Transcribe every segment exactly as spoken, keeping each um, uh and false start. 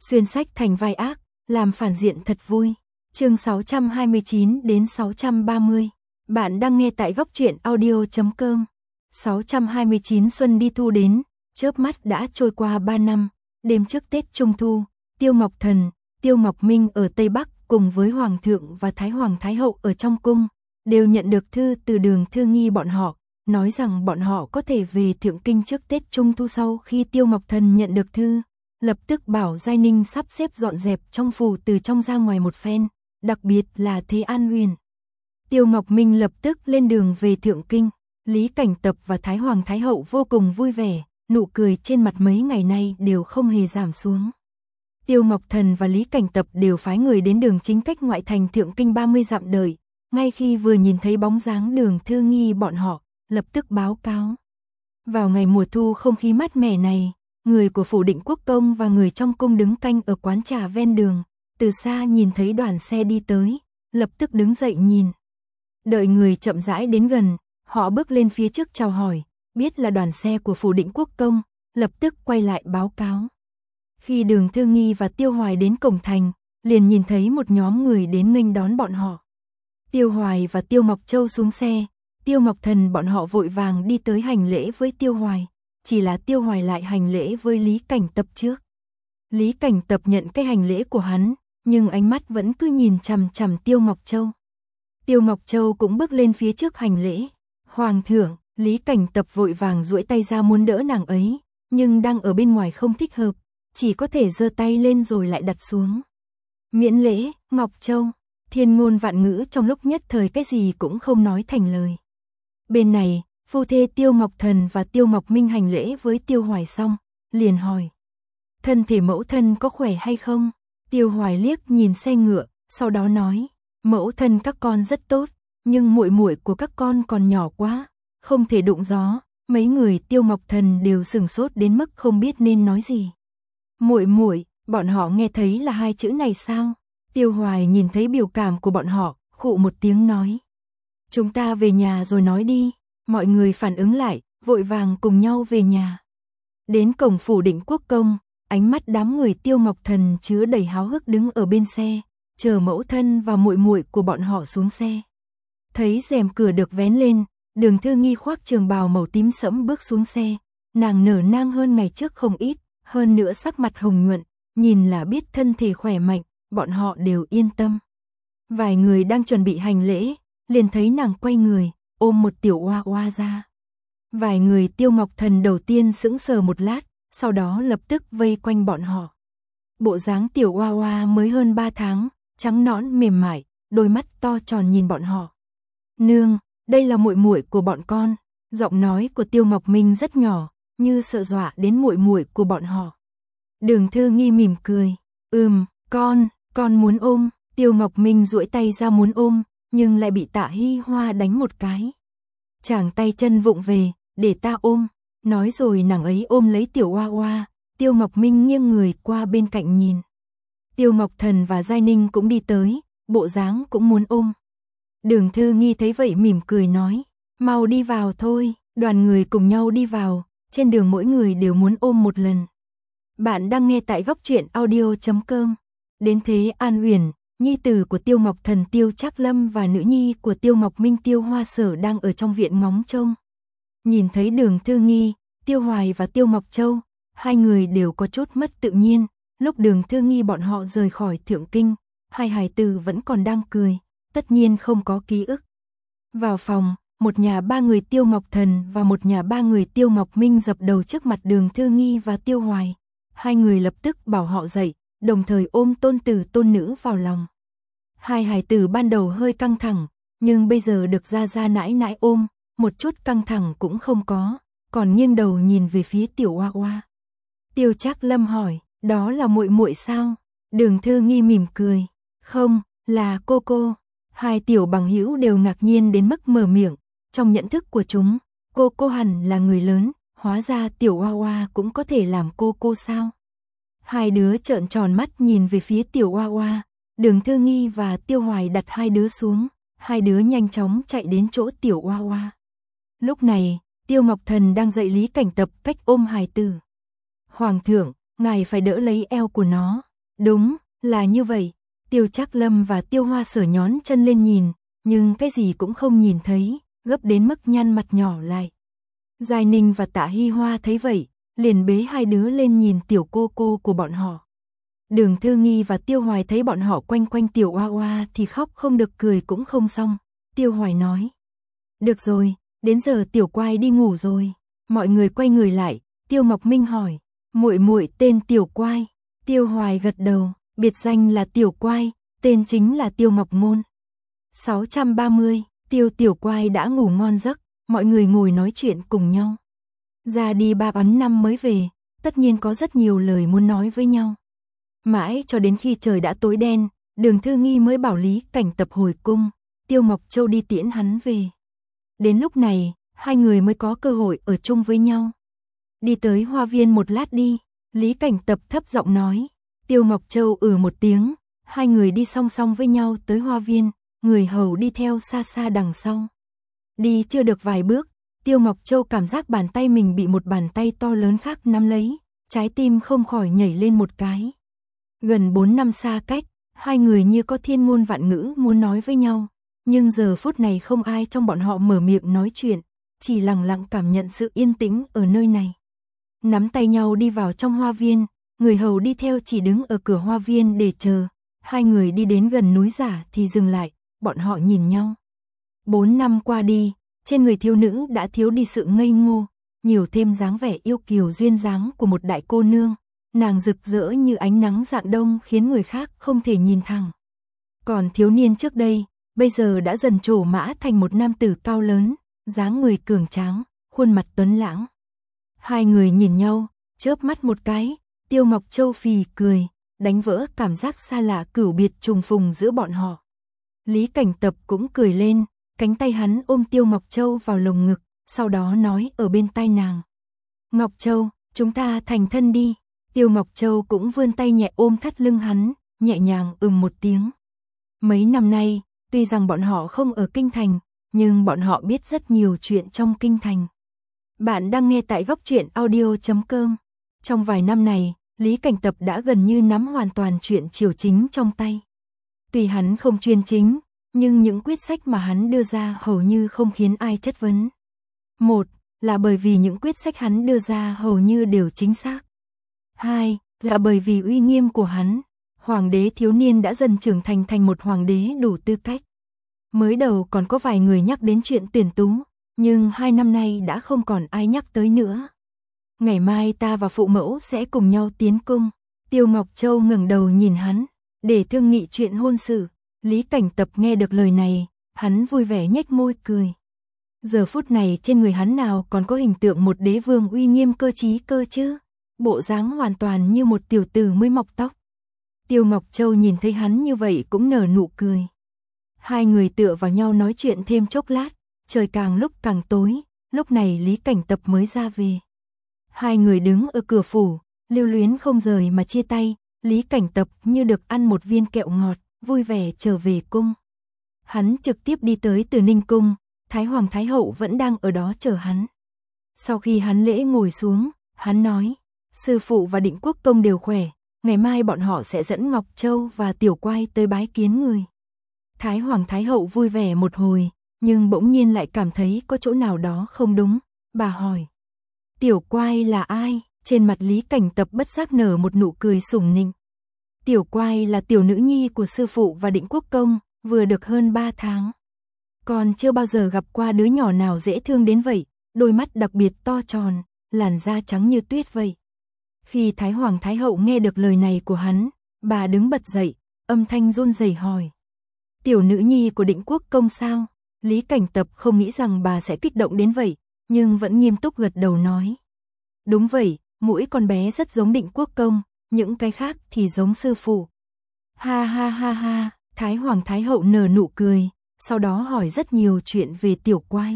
xuyên sách thành vai ác, làm phản diện thật vui. Chương sáu trăm hai mươi chín đến sáu trăm ba mươi. Bạn đang nghe tại góc truyện audio chấm com. sáu trăm hai mươi chín xuân đi thu đến, chớp mắt đã trôi qua ba năm. Đêm trước Tết Trung thu, Tiêu Ngọc Thần, Tiêu Ngọc Minh ở Tây Bắc cùng với Hoàng thượng và Thái Hoàng Thái Hậu ở trong cung, đều nhận được thư từ Đường Thư Nghi bọn họ, nói rằng bọn họ có thể về Thượng Kinh trước Tết Trung thu. Sau khi Tiêu Ngọc Thần nhận được thư, lập tức bảo Giai Ninh sắp xếp dọn dẹp trong phủ từ trong ra ngoài một phen, đặc biệt là Thế An Huyền. Tiêu Ngọc Minh lập tức lên đường về Thượng Kinh, Lý Cảnh Tập và Thái Hoàng Thái Hậu vô cùng vui vẻ, nụ cười trên mặt mấy ngày nay đều không hề giảm xuống. Tiêu Ngọc Thần và Lý Cảnh Tập đều phái người đến đường chính cách ngoại thành Thượng Kinh ba mươi dặm đợi, ngay khi vừa nhìn thấy bóng dáng Đường Thư Nghi bọn họ, lập tức báo cáo. Vào ngày mùa thu không khí mát mẻ này, người của phủ Định Quốc công và người trong cung đứng canh ở quán trà ven đường, từ xa nhìn thấy đoàn xe đi tới, lập tức đứng dậy nhìn. Đợi người chậm rãi đến gần, họ bước lên phía trước chào hỏi, biết là đoàn xe của phủ Định Quốc công, lập tức quay lại báo cáo. Khi Đường Thư Nghi và Tiêu Hoài đến cổng thành, liền nhìn thấy một nhóm người đến nghênh đón bọn họ. Tiêu Hoài và Tiêu Ngọc Châu xuống xe, Tiêu Ngọc Thần bọn họ vội vàng đi tới hành lễ với Tiêu Hoài, chỉ là Tiêu Hoài lại hành lễ với Lý Cảnh Tập trước. Lý Cảnh Tập nhận cái hành lễ của hắn, nhưng ánh mắt vẫn cứ nhìn chằm chằm Tiêu Ngọc Châu. Tiêu Ngọc Châu cũng bước lên phía trước hành lễ. Hoàng thượng, Lý Cảnh Tập vội vàng duỗi tay ra muốn đỡ nàng ấy, nhưng đang ở bên ngoài không thích hợp, chỉ có thể giơ tay lên rồi lại đặt xuống. Miễn lễ, Ngọc Châu. Thiên ngôn vạn ngữ trong lúc nhất thời cái gì cũng không nói thành lời. Bên này, phu thê Tiêu Ngọc Thần và Tiêu Ngọc Minh hành lễ với Tiêu Hoài xong, liền hỏi. Thân thể mẫu thân có khỏe hay không? Tiêu Hoài liếc nhìn xe ngựa, sau đó nói. Mẫu thân các con rất tốt, nhưng muội muội của các con còn nhỏ quá, không thể đụng gió. Mấy người Tiêu Ngọc Thần đều sửng sốt đến mức không biết nên nói gì. Muội muội, bọn họ nghe thấy là hai chữ này sao? Tiêu Hoài nhìn thấy biểu cảm của bọn họ, khụ một tiếng nói. Chúng ta về nhà rồi nói đi. Mọi người phản ứng lại, vội vàng cùng nhau về nhà. Đến cổng phủ Định Quốc công, ánh mắt đám người Tiêu Ngọc Thần chứa đầy háo hức đứng ở bên xe, chờ mẫu thân và muội muội của bọn họ xuống xe. Thấy rèm cửa được vén lên, Đường Thư Nghi khoác trường bào màu tím sẫm bước xuống xe, nàng nở nang hơn ngày trước không ít, hơn nữa sắc mặt hồng nhuận, nhìn là biết thân thể khỏe mạnh, bọn họ đều yên tâm. Vài người đang chuẩn bị hành lễ, liền thấy nàng quay người, ôm một tiểu oa oa ra. Vài người Tiêu Ngọc Thần đầu tiên sững sờ một lát, sau đó lập tức vây quanh bọn họ. Bộ dáng tiểu oa oa mới hơn ba tháng, trắng nõn mềm mại, đôi mắt to tròn nhìn bọn họ. Nương, đây là muội muội của bọn con. Giọng nói của Tiêu Ngọc Minh rất nhỏ, như sợ dọa đến muội muội của bọn họ. Đường Thư Nghi mỉm cười, ừm, con, con muốn ôm. Tiêu Ngọc Minh duỗi tay ra muốn ôm, nhưng lại bị Tạ Hy Hoa đánh một cái. Chàng tay chân vụng về, để ta ôm. Nói rồi nàng ấy ôm lấy tiểu oa oa. Tiêu Ngọc Minh nghiêng người qua bên cạnh nhìn. Tiêu Ngọc Thần và Giai Ninh cũng đi tới, bộ dáng cũng muốn ôm. Đường Thư Nghi thấy vậy mỉm cười nói, mau đi vào thôi. Đoàn người cùng nhau đi vào, trên đường mỗi người đều muốn ôm một lần. Bạn đang nghe tại góc truyện audio chấm com. Đến Thế An Huyền, nhi tử của Tiêu Ngọc Thần Tiêu Trác Lâm và nữ nhi của Tiêu Ngọc Minh Tiêu Hoa Sở đang ở trong viện ngóng trông. Nhìn thấy Đường Thư Nghi, Tiêu Hoài và Tiêu Ngọc Châu, hai người đều có chút mất tự nhiên. Lúc Đường Thư Nghi bọn họ rời khỏi Thượng Kinh, hai hài tử vẫn còn đang cười, tất nhiên không có ký ức. Vào phòng, một nhà ba người Tiêu Ngọc Thần và một nhà ba người Tiêu Ngọc Minh dập đầu trước mặt Đường Thư Nghi và Tiêu Hoài. Hai người lập tức bảo họ dậy, đồng thời ôm tôn tử tôn nữ vào lòng. Hai hài tử ban đầu hơi căng thẳng, nhưng bây giờ được gia gia nãi nãi ôm, một chút căng thẳng cũng không có, còn nghiêng đầu nhìn về phía tiểu oa oa. Tiêu Trác Lâm hỏi, đó là muội muội sao? Đường Thư Nghi mỉm cười, không, là cô cô. Hai tiểu bằng hữu đều ngạc nhiên đến mức mở miệng, trong nhận thức của chúng, cô cô hẳn là người lớn, hóa ra tiểu oa oa cũng có thể làm cô cô sao? Hai đứa trợn tròn mắt nhìn về phía tiểu oa oa, Đường Thư Nghi và Tiêu Hoài đặt hai đứa xuống, hai đứa nhanh chóng chạy đến chỗ tiểu oa oa. Lúc này, Tiêu Ngọc Thần đang dạy Lý Cảnh Tập cách ôm hài tử. Hoàng thượng, ngài phải đỡ lấy eo của nó. Đúng, là như vậy. Tiêu Trác Lâm và Tiêu Hoa Sở nhón chân lên nhìn, nhưng cái gì cũng không nhìn thấy, gấp đến mức nhăn mặt nhỏ lại. Giai Ninh và Tạ Hy Hoa thấy vậy, liền bế hai đứa lên nhìn tiểu cô cô của bọn họ. Đường Thư Nghi và Tiêu Hoài thấy bọn họ quanh quanh tiểu oa oa thì khóc không được cười cũng không xong. Tiêu Hoài nói, được rồi, đến giờ tiểu quai đi ngủ rồi. Mọi người quay người lại, Tiêu Ngọc Minh hỏi, muội muội tên tiểu quai. Tiêu Hoài gật đầu, biệt danh là tiểu quai, tên chính là Tiêu Ngọc Ngôn. sáu trăm ba mươi, Tiêu tiểu quai đã ngủ ngon giấc, mọi người ngồi nói chuyện cùng nhau. Ra đi ba bốn năm mới về, tất nhiên có rất nhiều lời muốn nói với nhau. Mãi cho đến khi trời đã tối đen, Đường Thư Nghi mới bảo Lý Cảnh Tập hồi cung, Tiêu Ngọc Châu đi tiễn hắn về. Đến lúc này, hai người mới có cơ hội ở chung với nhau. Đi tới hoa viên một lát đi, Lý Cảnh Tập thấp giọng nói. Tiêu Ngọc Châu ừ một tiếng, hai người đi song song với nhau tới hoa viên, người hầu đi theo xa xa đằng sau. Đi chưa được vài bước, Tiêu Ngọc Châu cảm giác bàn tay mình bị một bàn tay to lớn khác nắm lấy, trái tim không khỏi nhảy lên một cái. Gần bốn năm xa cách, hai người như có thiên ngôn vạn ngữ muốn nói với nhau, nhưng giờ phút này không ai trong bọn họ mở miệng nói chuyện, chỉ lặng lặng cảm nhận sự yên tĩnh ở nơi này. Nắm tay nhau đi vào trong hoa viên, người hầu đi theo chỉ đứng ở cửa hoa viên để chờ. Hai người đi đến gần núi giả thì dừng lại, bọn họ nhìn nhau. Bốn năm qua đi, trên người thiếu nữ đã thiếu đi sự ngây ngô, nhiều thêm dáng vẻ yêu kiều duyên dáng của một đại cô nương. Nàng rực rỡ như ánh nắng rạng đông khiến người khác không thể nhìn thẳng. Còn thiếu niên trước đây, bây giờ đã dần trổ mã thành một nam tử cao lớn, dáng người cường tráng, khuôn mặt tuấn lãng. Hai người nhìn nhau, chớp mắt một cái, Tiêu Ngọc Châu phì cười, đánh vỡ cảm giác xa lạ cửu biệt trùng phùng giữa bọn họ. Lý Cảnh Tập cũng cười lên, cánh tay hắn ôm Tiêu Ngọc Châu vào lồng ngực, sau đó nói ở bên tai nàng. Ngọc Châu, chúng ta thành thân đi. Tiêu Ngọc Châu cũng vươn tay nhẹ ôm thắt lưng hắn, nhẹ nhàng ừm một tiếng. Mấy năm nay, tuy rằng bọn họ không ở Kinh Thành, nhưng bọn họ biết rất nhiều chuyện trong Kinh Thành. Bạn đang nghe tại góc truyện audio chấm com. Trong vài năm này, Lý Cảnh Tập đã gần như nắm hoàn toàn chuyện triều chính trong tay. Tuy hắn không chuyên chính, nhưng những quyết sách mà hắn đưa ra hầu như không khiến ai chất vấn. Một, là bởi vì những quyết sách hắn đưa ra hầu như đều chính xác. Hai, là bởi vì uy nghiêm của hắn, hoàng đế thiếu niên đã dần trưởng thành thành một hoàng đế đủ tư cách. Mới đầu còn có vài người nhắc đến chuyện tuyển tú, nhưng hai năm nay đã không còn ai nhắc tới nữa. Ngày mai ta và phụ mẫu sẽ cùng nhau tiến cung. Tiêu Ngọc Châu ngẩng đầu nhìn hắn, để thương nghị chuyện hôn sự. Lý Cảnh Tập nghe được lời này, hắn vui vẻ nhếch môi cười. Giờ phút này trên người hắn nào còn có hình tượng một đế vương uy nghiêm cơ trí cơ chứ? Bộ dáng hoàn toàn như một tiểu tử mới mọc tóc. Tiêu Ngọc Châu nhìn thấy hắn như vậy cũng nở nụ cười. Hai người tựa vào nhau nói chuyện thêm chốc lát, trời càng lúc càng tối, lúc này Lý Cảnh Tập mới ra về. Hai người đứng ở cửa phủ, lưu luyến không rời mà chia tay, Lý Cảnh Tập như được ăn một viên kẹo ngọt, vui vẻ trở về cung. Hắn trực tiếp đi tới Từ Ninh cung, Thái Hoàng Thái Hậu vẫn đang ở đó chờ hắn. Sau khi hắn lễ ngồi xuống, hắn nói, sư phụ và Định Quốc công đều khỏe, ngày mai bọn họ sẽ dẫn Ngọc Châu và Tiểu Quai tới bái kiến người. Thái Hoàng Thái Hậu vui vẻ một hồi, nhưng bỗng nhiên lại cảm thấy có chỗ nào đó không đúng, bà hỏi. Tiểu Quai là ai? Trên mặt Lý Cảnh Tập bất giác nở một nụ cười sủng nịnh. Tiểu Quai là tiểu nữ nhi của sư phụ và Định Quốc công, vừa được hơn ba tháng. Còn chưa bao giờ gặp qua đứa nhỏ nào dễ thương đến vậy, đôi mắt đặc biệt to tròn, làn da trắng như tuyết vậy. Khi Thái Hoàng Thái Hậu nghe được lời này của hắn, bà đứng bật dậy, âm thanh run rẩy hỏi. Tiểu nữ nhi của Định Quốc công sao? Lý Cảnh Tập không nghĩ rằng bà sẽ kích động đến vậy, nhưng vẫn nghiêm túc gật đầu nói. Đúng vậy, mũi con bé rất giống Định Quốc công, những cái khác thì giống sư phụ. Ha ha ha ha, Thái Hoàng Thái Hậu nở nụ cười, sau đó hỏi rất nhiều chuyện về Tiểu Quai.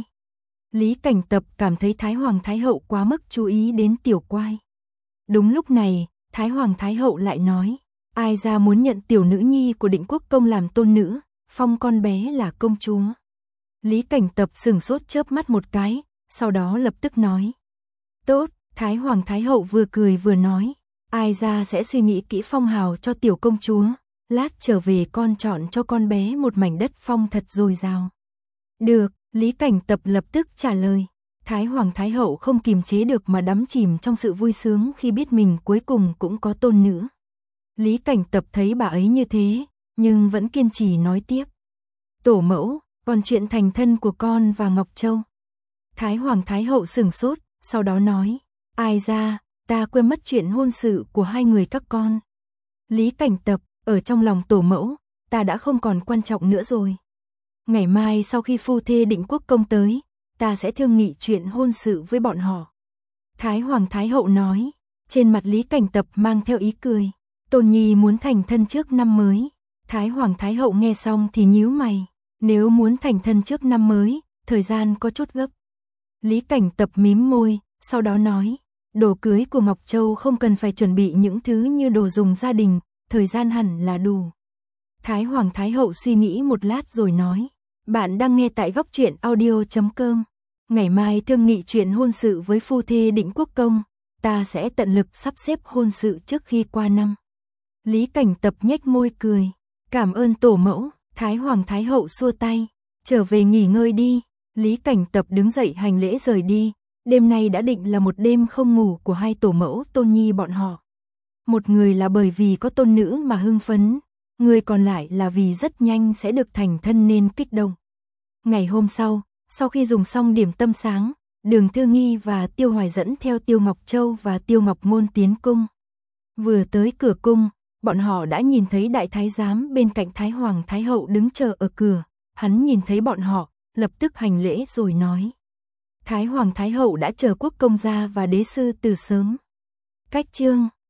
Lý Cảnh Tập cảm thấy Thái Hoàng Thái Hậu quá mức chú ý đến Tiểu Quai. Đúng lúc này, Thái Hoàng Thái Hậu lại nói, ai ra muốn nhận tiểu nữ nhi của Định Quốc công làm tôn nữ, phong con bé là công chúa. Lý Cảnh Tập sửng sốt chớp mắt một cái, sau đó lập tức nói. Tốt, Thái Hoàng Thái Hậu vừa cười vừa nói, Ai ra sẽ suy nghĩ kỹ phong hào cho tiểu công chúa, lát trở về con chọn cho con bé một mảnh đất phong thật dồi dào. Được, Lý Cảnh Tập lập tức trả lời. Thái Hoàng Thái Hậu không kiềm chế được mà đắm chìm trong sự vui sướng khi biết mình cuối cùng cũng có tôn nữ. Lý Cảnh Tập thấy bà ấy như thế, nhưng vẫn kiên trì nói tiếp. Tổ mẫu, còn chuyện thành thân của con và Ngọc Châu. Thái Hoàng Thái Hậu sửng sốt, sau đó nói, ai ra, ta quên mất chuyện hôn sự của hai người các con. Lý Cảnh Tập, ở trong lòng tổ mẫu, ta đã không còn quan trọng nữa rồi. Ngày mai sau khi phu thê Định Quốc công tới, ta sẽ thương nghị chuyện hôn sự với bọn họ. Thái Hoàng Thái Hậu nói, trên mặt Lý Cảnh Tập mang theo ý cười. Tôn nhi muốn thành thân trước năm mới. Thái Hoàng Thái Hậu nghe xong thì nhíu mày. Nếu muốn thành thân trước năm mới, thời gian có chút gấp. Lý Cảnh Tập mím môi, sau đó nói, đồ cưới của Ngọc Châu không cần phải chuẩn bị những thứ như đồ dùng gia đình, thời gian hẳn là đủ. Thái Hoàng Thái Hậu suy nghĩ một lát rồi nói, bạn đang nghe tại góc truyện audio chấm com. Ngày mai thương nghị chuyện hôn sự với phu thê Định Quốc công, ta sẽ tận lực sắp xếp hôn sự trước khi qua năm. Lý Cảnh Tập nhếch môi cười, cảm ơn tổ mẫu. Thái Hoàng Thái Hậu xua tay, trở về nghỉ ngơi đi. Lý Cảnh Tập đứng dậy hành lễ rời đi. Đêm nay đã định là một đêm không ngủ của hai tổ mẫu Tôn Nhi bọn họ. Một người là bởi vì có tôn nữ mà hưng phấn, người còn lại là vì rất nhanh sẽ được thành thân nên kích động. Ngày hôm sau, sau khi dùng xong điểm tâm sáng, Đường Thư Nghi và Tiêu Hoài dẫn theo Tiêu Ngọc Châu và Tiêu Ngọc Ngôn tiến cung. Vừa tới cửa cung, bọn họ đã nhìn thấy đại thái giám bên cạnh Thái Hoàng Thái Hậu đứng chờ ở cửa. Hắn nhìn thấy bọn họ, lập tức hành lễ rồi nói. Thái Hoàng Thái Hậu đã chờ quốc công gia và đế sư từ sớm. Cách chương